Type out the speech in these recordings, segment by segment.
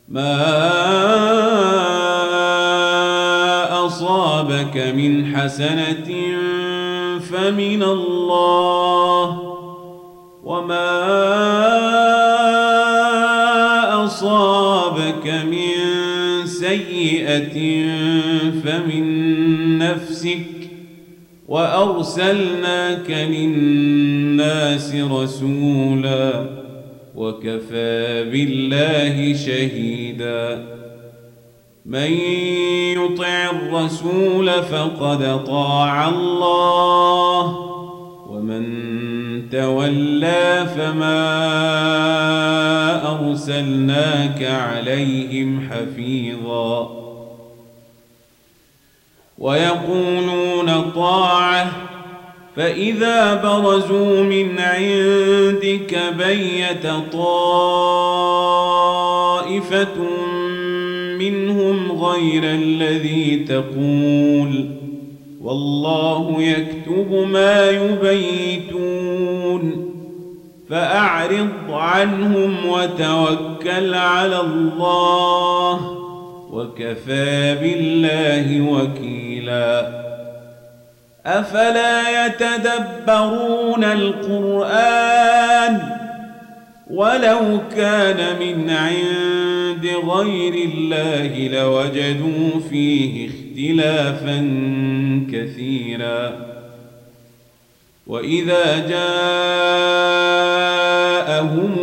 ما أصابك من حسنة فمن الله، وما أصابك من سيئة فمن نفسك، وأرسلناك للناس رسولا، وكفى بالله شهيدا. من يطع الرسول فقد طاع الله، ومن تولى فما أرسلناك عليهم حفيظا. ويقولون طاعة فإذا برزوا من عندك بيت طائفة منهم غير الذي تقول، والله يكتب ما يبيتون، فأعرض عنهم وتوكل على الله، وكفى بالله وكيلا. أفلا يتدبرون القرآن ولو كان من عند غير الله لوجدوا فيه اختلافا كثيرا. وإذا جاءهم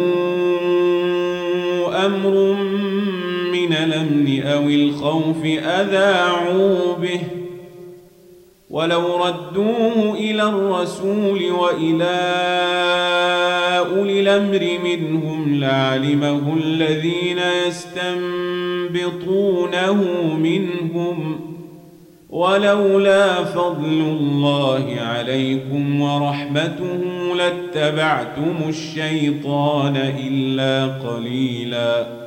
أمر من الأمن أو الخوف أذاعوا به، ولو ردوه إلى الرسول وإلى أولي الأمر منهم لعلمه الذين يستنبطونه منهم، ولولا فضل الله عليكم ورحمته لاتبعتم الشيطان إلا قليلا.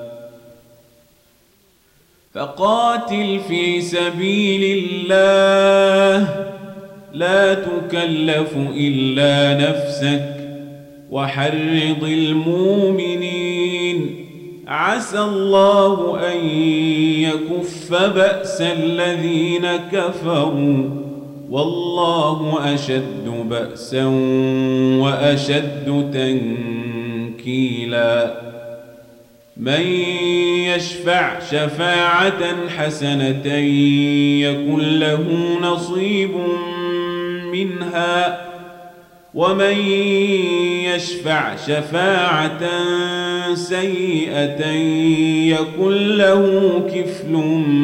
فقاتل في سبيل الله لا تكلف إلا نفسك، وحرض المؤمنين، عسى الله أن يكف بأس الذين كفروا، والله أشد بأسا وأشد تنكيلا. من يشفع شفاعة حسنة يكن له نصيب منها، ومن يشفع شفاعة سيئة يكن له كفل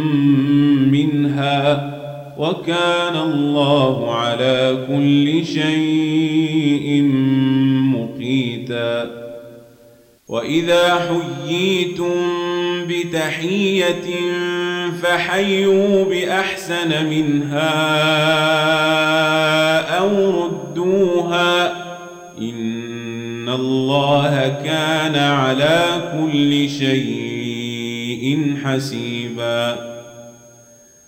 منها، وكان الله على كل شيء مقيتا. وإذا حييتم بتحية فحيوا بأحسن منها أو ردوها، إن الله كان على كل شيء حسيبا.